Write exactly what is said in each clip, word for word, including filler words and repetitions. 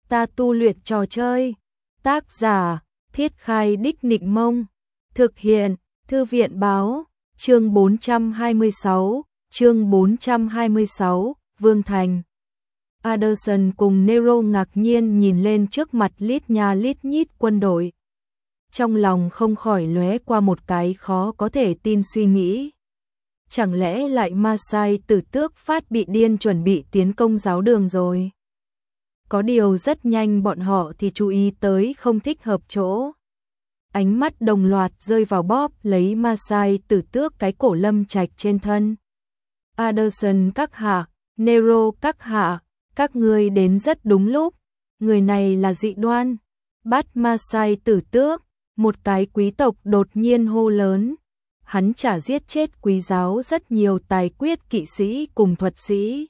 ta tu luyện trò chơi. Tác giả, Thiết Khai Đích Nịnh Mông. Thực hiện, Thư viện Báo. Chương bốn trăm hai mươi sáu, chương bốn trăm hai mươi sáu, Vương Thành. Anderson cùng Nero ngạc nhiên nhìn lên trước mặt lít nha lít nhít quân đội. Trong lòng không khỏi lóe qua một cái khó có thể tin suy nghĩ. Chẳng lẽ lại Ma Sai Tử Tước phát bị điên chuẩn bị tiến công giáo đường rồi? Có điều rất nhanh bọn họ thì chú ý tới không thích hợp chỗ. Ánh mắt đồng loạt rơi vào bóp lấy Ma Sai Tử Tước cái cổ Lâm Trạch trên thân. Anderson các hạ, Nero các hạ, các ngươi đến rất đúng lúc. Người này là dị đoan. Bắt Ma Sai Tử Tước, một cái quý tộc đột nhiên hô lớn. Hắn chả giết chết quý giáo rất nhiều tài quyết kỵ sĩ cùng thuật sĩ.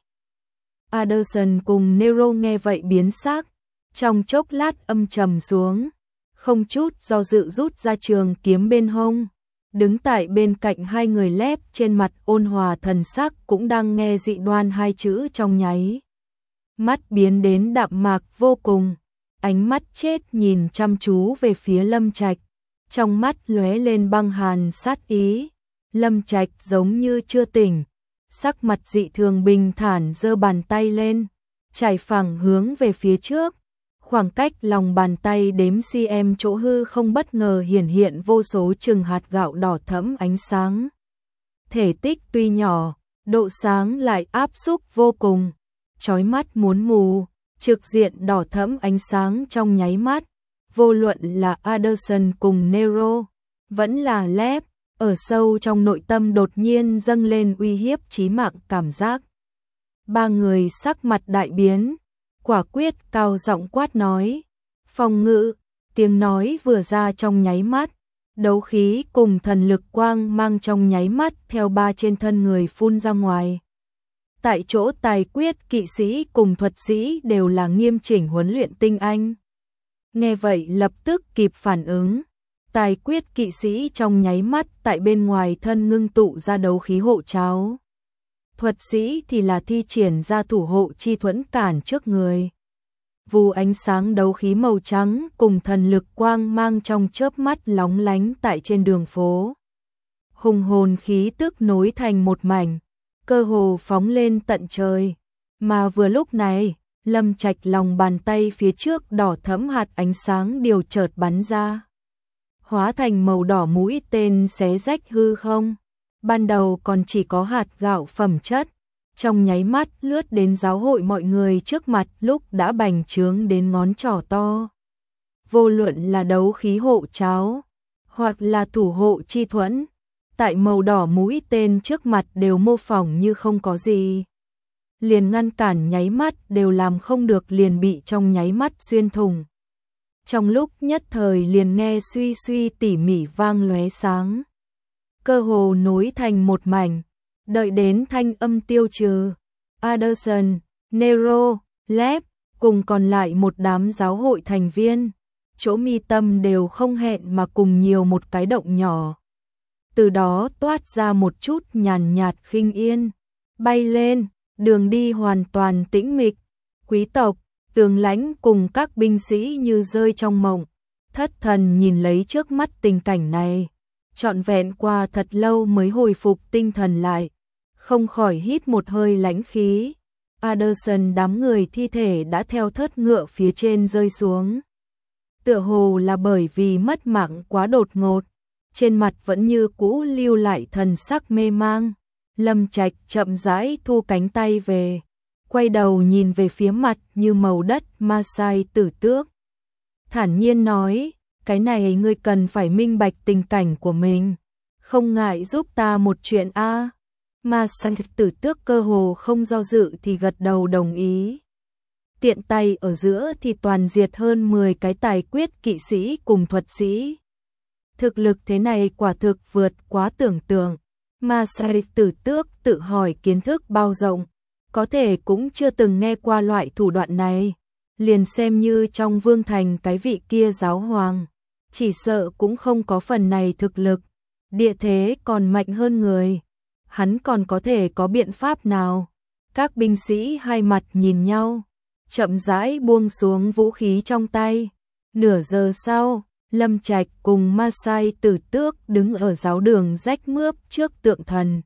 Anderson cùng Nero nghe vậy biến sắc, trong chốc lát âm trầm xuống, không chút do dự rút ra trường kiếm bên hông. Đứng tại bên cạnh hai người lép trên mặt ôn hòa thần sắc cũng đang nghe dị đoan hai chữ trong nháy. Mắt biến đến đạm mạc vô cùng, ánh mắt chết nhìn chăm chú về phía Lâm Trạch. Trong mắt lóe lên băng hàn sát ý. Lâm Trạch giống như chưa tỉnh, sắc mặt dị thường bình thản giơ bàn tay lên, chải phẳng hướng về phía trước. Khoảng cách lòng bàn tay đếm cm chỗ hư không bất ngờ hiển hiện vô số chừng hạt gạo đỏ thẫm ánh sáng. Thể tích tuy nhỏ, độ sáng lại áp xúc vô cùng, chói mắt muốn mù, trực diện đỏ thẫm ánh sáng trong nháy mắt. Vô luận là Anderson cùng Nero, vẫn là Lép, ở sâu trong nội tâm đột nhiên dâng lên uy hiếp chí mạng cảm giác. Ba người sắc mặt đại biến, quả quyết cao giọng quát nói. Phòng ngự, tiếng nói vừa ra trong nháy mắt, đấu khí cùng thần lực quang mang trong nháy mắt theo ba trên thân người phun ra ngoài. Tại chỗ tài quyết kỵ sĩ cùng thuật sĩ đều là nghiêm chỉnh huấn luyện tinh anh. Nghe vậy lập tức kịp phản ứng, tài quyết kỵ sĩ trong nháy mắt tại bên ngoài thân ngưng tụ ra đấu khí hộ tráo. Thuật sĩ thì là thi triển ra thủ hộ chi thuẫn cản trước người. Vù ánh sáng đấu khí màu trắng cùng thần lực quang mang trong chớp mắt lóng lánh tại trên đường phố. Hùng hồn khí tức nối thành một mảnh, cơ hồ phóng lên tận trời. Mà vừa lúc này, Lâm Trạch lòng bàn tay phía trước đỏ thẫm hạt ánh sáng điều chợt bắn ra, hóa thành màu đỏ mũi tên xé rách hư không. Ban đầu còn chỉ có hạt gạo phẩm chất, trong nháy mắt lướt đến giáo hội mọi người trước mặt lúc đã bành trướng đến ngón trỏ to. Vô luận là đấu khí hộ tráo, hoặc là thủ hộ chi thuẫn, tại màu đỏ mũi tên trước mặt đều mô phỏng như không có gì. Liền ngăn cản nháy mắt đều làm không được, liền bị trong nháy mắt xuyên thủng. Trong lúc nhất thời liền nghe suy suy tỉ mỉ vang lóe sáng, cơ hồ nối thành một mảnh. Đợi đến thanh âm tiêu trừ, Anderson, Nero, Lép cùng còn lại một đám giáo hội thành viên, chỗ mi tâm đều không hẹn mà cùng nhiều một cái động nhỏ. Từ đó toát ra một chút nhàn nhạt khinh yên, bay lên. Đường đi hoàn toàn tĩnh mịch, quý tộc, tướng lãnh cùng các binh sĩ như rơi trong mộng, thất thần nhìn lấy trước mắt tình cảnh này, trọn vẹn qua thật lâu mới hồi phục tinh thần lại, không khỏi hít một hơi lãnh khí. Anderson đám người thi thể đã theo thớt ngựa phía trên rơi xuống. Tựa hồ là bởi vì mất mạng quá đột ngột, trên mặt vẫn như cũ lưu lại thần sắc mê mang. Lâm Trạch chậm rãi thu cánh tay về, quay đầu nhìn về phía mặt như màu đất Ma Sai Tử Tước. Thản nhiên nói, cái này ngươi cần phải minh bạch tình cảnh của mình, không ngại giúp ta một chuyện a. À. Ma Sai Tử Tước cơ hồ không do dự thì gật đầu đồng ý. Tiện tay ở giữa thì toàn diệt hơn mười cái tài quyết kỵ sĩ cùng thuật sĩ. Thực lực thế này quả thực vượt quá tưởng tượng. Ma Sai Tử Tước tự hỏi kiến thức bao rộng, có thể cũng chưa từng nghe qua loại thủ đoạn này, liền xem như trong Vương Thành cái vị kia giáo hoàng, chỉ sợ cũng không có phần này thực lực, địa thế còn mạnh hơn người, hắn còn có thể có biện pháp nào? Các binh sĩ hai mặt nhìn nhau, chậm rãi buông xuống vũ khí trong tay. Nửa giờ sau, Lâm Trạch cùng Ma Sai Tử Tước đứng ở giáo đường rách mướp trước tượng thần.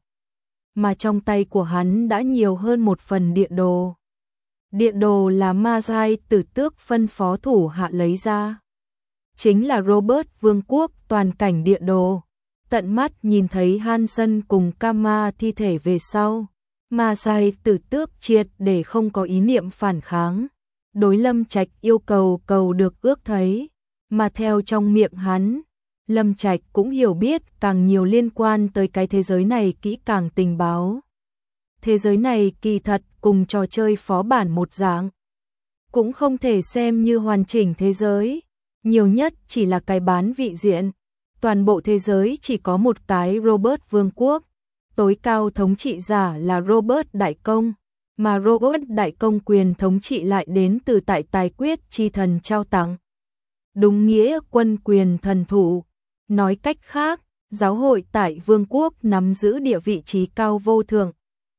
Mà trong tay của hắn đã nhiều hơn một phần địa đồ. Địa đồ là Ma Sai Tử Tước phân phó thủ hạ lấy ra. Chính là Robert Vương quốc toàn cảnh địa đồ. Tận mắt nhìn thấy Hansen cùng Kama thi thể về sau. Ma Sai Tử Tước triệt để không có ý niệm phản kháng. Đối Lâm Trạch yêu cầu cầu được ước thấy. Mà theo trong miệng hắn, Lâm Trạch cũng hiểu biết càng nhiều liên quan tới cái thế giới này kỹ càng tình báo. Thế giới này kỳ thật cùng trò chơi phó bản một dạng. Cũng không thể xem như hoàn chỉnh thế giới. Nhiều nhất chỉ là cái bán vị diện. Toàn bộ thế giới chỉ có một cái Robert Vương quốc. Tối cao thống trị giả là Robert Đại Công. Mà Robert Đại Công quyền thống trị lại đến từ tại tài quyết chi thần trao tặng. Đúng nghĩa quân quyền thần thủ. Nói cách khác, giáo hội tại vương quốc nắm giữ địa vị trí cao vô thượng.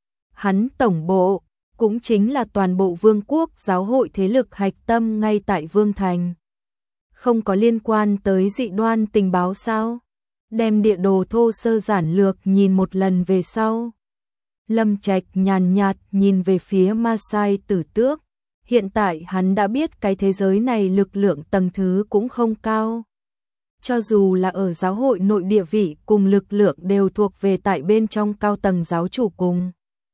Hắn tổng bộ, cũng chính là toàn bộ vương quốc giáo hội thế lực hạch tâm ngay tại Vương Thành. Không có liên quan tới dị đoan tình báo sao? Đem địa đồ thô sơ giản lược nhìn một lần về sau. Lâm Trạch nhàn nhạt nhìn về phía Ma Sai Tử Tước. Hiện tại hắn đã biết cái thế giới này lực lượng tầng thứ cũng không cao. Cho dù là ở giáo hội nội địa vị cùng lực lượng đều thuộc về tại bên trong cao tầng giáo chủ cùng.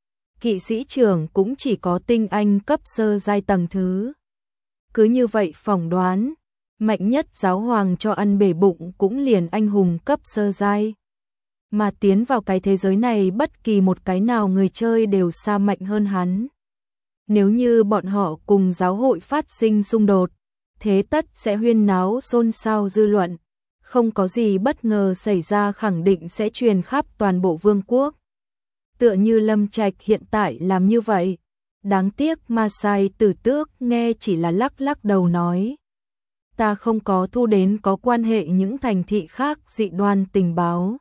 Kỵ sĩ trưởng cũng chỉ có tinh anh cấp sơ giai tầng thứ. Cứ như vậy phỏng đoán, mạnh nhất giáo hoàng cho ăn bể bụng cũng liền anh hùng cấp sơ giai. Mà tiến vào cái thế giới này bất kỳ một cái nào người chơi đều xa mạnh hơn hắn. Nếu như bọn họ cùng giáo hội phát sinh xung đột, thế tất sẽ huyên náo xôn xao dư luận. Không có gì bất ngờ xảy ra khẳng định sẽ truyền khắp toàn bộ vương quốc. Tựa như Lâm Trạch hiện tại làm như vậy. Đáng tiếc Ma Sai Tử Tước nghe chỉ là lắc lắc đầu nói. Ta không có thu đến có quan hệ những thành thị khác dị đoan tình báo.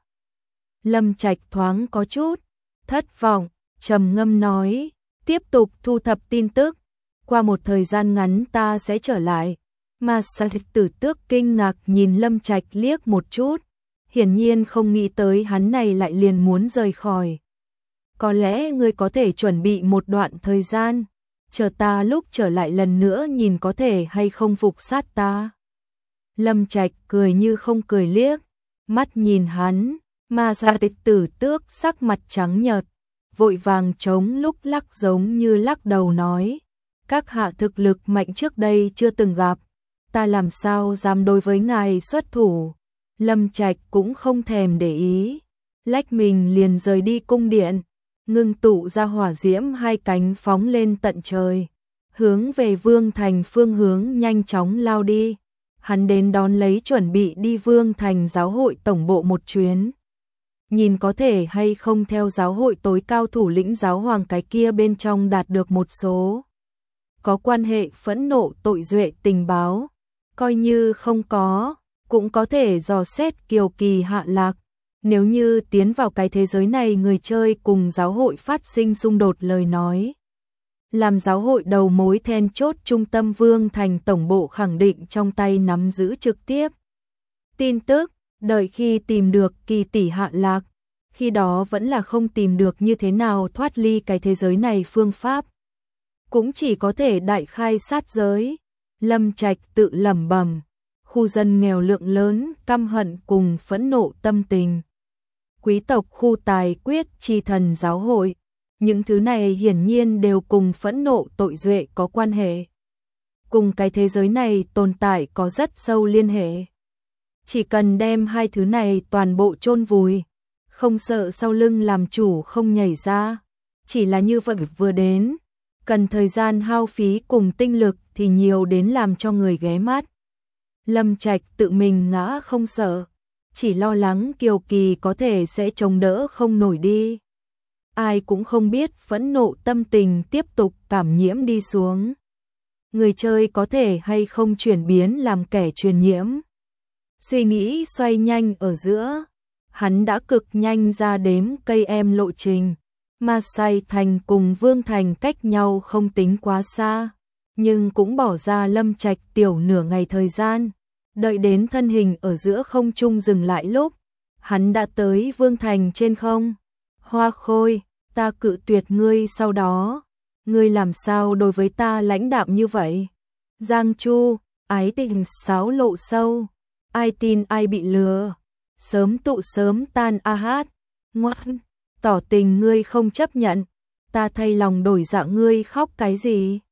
Lâm Trạch thoáng có chút thất vọng, trầm ngâm nói. Tiếp tục thu thập tin tức. Qua một thời gian ngắn ta sẽ trở lại. Ma Sai Tử Tước kinh ngạc nhìn Lâm Trạch liếc một chút. Hiển nhiên không nghĩ tới hắn này lại liền muốn rời khỏi. Có lẽ ngươi có thể chuẩn bị một đoạn thời gian. Chờ ta lúc trở lại lần nữa nhìn có thể hay không phục sát ta. Lâm Trạch cười như không cười liếc. Mắt nhìn hắn. Ma Sai Tử Tước sắc mặt trắng nhợt. Vội vàng chống lúc lắc giống như lắc đầu nói. Các hạ thực lực mạnh trước đây chưa từng gặp. Ta làm sao dám đối với ngài xuất thủ. Lâm Trạch cũng không thèm để ý. Lách mình liền rời đi cung điện. Ngưng tụ ra hỏa diễm hai cánh phóng lên tận trời. Hướng về Vương Thành phương hướng nhanh chóng lao đi. Hắn đến đón lấy chuẩn bị đi Vương Thành giáo hội tổng bộ một chuyến. Nhìn có thể hay không theo giáo hội tối cao thủ lĩnh giáo hoàng cái kia bên trong đạt được một số. Có quan hệ phẫn nộ tội duệ tình báo. Coi như không có, cũng có thể dò xét kiều kỳ hạ lạc. Nếu như tiến vào cái thế giới này người chơi cùng giáo hội phát sinh xung đột lời nói. Làm giáo hội đầu mối then chốt trung tâm Vương Thành tổng bộ khẳng định trong tay nắm giữ trực tiếp. Tin tức, đợi khi tìm được kỳ tỷ hạ lạc, khi đó vẫn là không tìm được như thế nào thoát ly cái thế giới này phương pháp. Cũng chỉ có thể đại khai sát giới. Lâm Trạch tự lẩm bẩm, khu dân nghèo lượng lớn, căm hận cùng phẫn nộ tâm tình. Quý tộc khu tài quyết chi thần giáo hội, những thứ này hiển nhiên đều cùng phẫn nộ tội duệ có quan hệ. Cùng cái thế giới này tồn tại có rất sâu liên hệ. Chỉ cần đem hai thứ này toàn bộ chôn vùi, không sợ sau lưng làm chủ không nhảy ra. Chỉ là như vậy vừa đến, cần thời gian hao phí cùng tinh lực thì nhiều đến làm cho người ghé mắt. Lâm Trạch tự mình ngã không sợ, chỉ lo lắng Kiều Kỳ có thể sẽ chống đỡ không nổi đi. Ai cũng không biết phẫn nộ tâm tình tiếp tục cảm nhiễm đi xuống. Người chơi có thể hay không chuyển biến làm kẻ truyền nhiễm. Suy nghĩ xoay nhanh ở giữa, hắn đã cực nhanh ra đếm cây em lộ trình. Ma Sai Thành cùng Vương Thành cách nhau không tính quá xa. nhưng cũng bỏ ra Lâm Trạch tiểu nửa ngày thời gian, đợi đến thân hình ở giữa không trung dừng lại lúc, hắn đã tới Vương Thành trên không. Hoa Khôi, ta cự tuyệt ngươi sau đó, ngươi làm sao đối với ta lãnh đạm như vậy? Giang Chu, ái tình sáo lộ sâu, ai tin ai bị lừa, sớm tụ sớm tan a hát, ngoan, tỏ tình ngươi không chấp nhận, ta thay lòng đổi dạ ngươi khóc cái gì?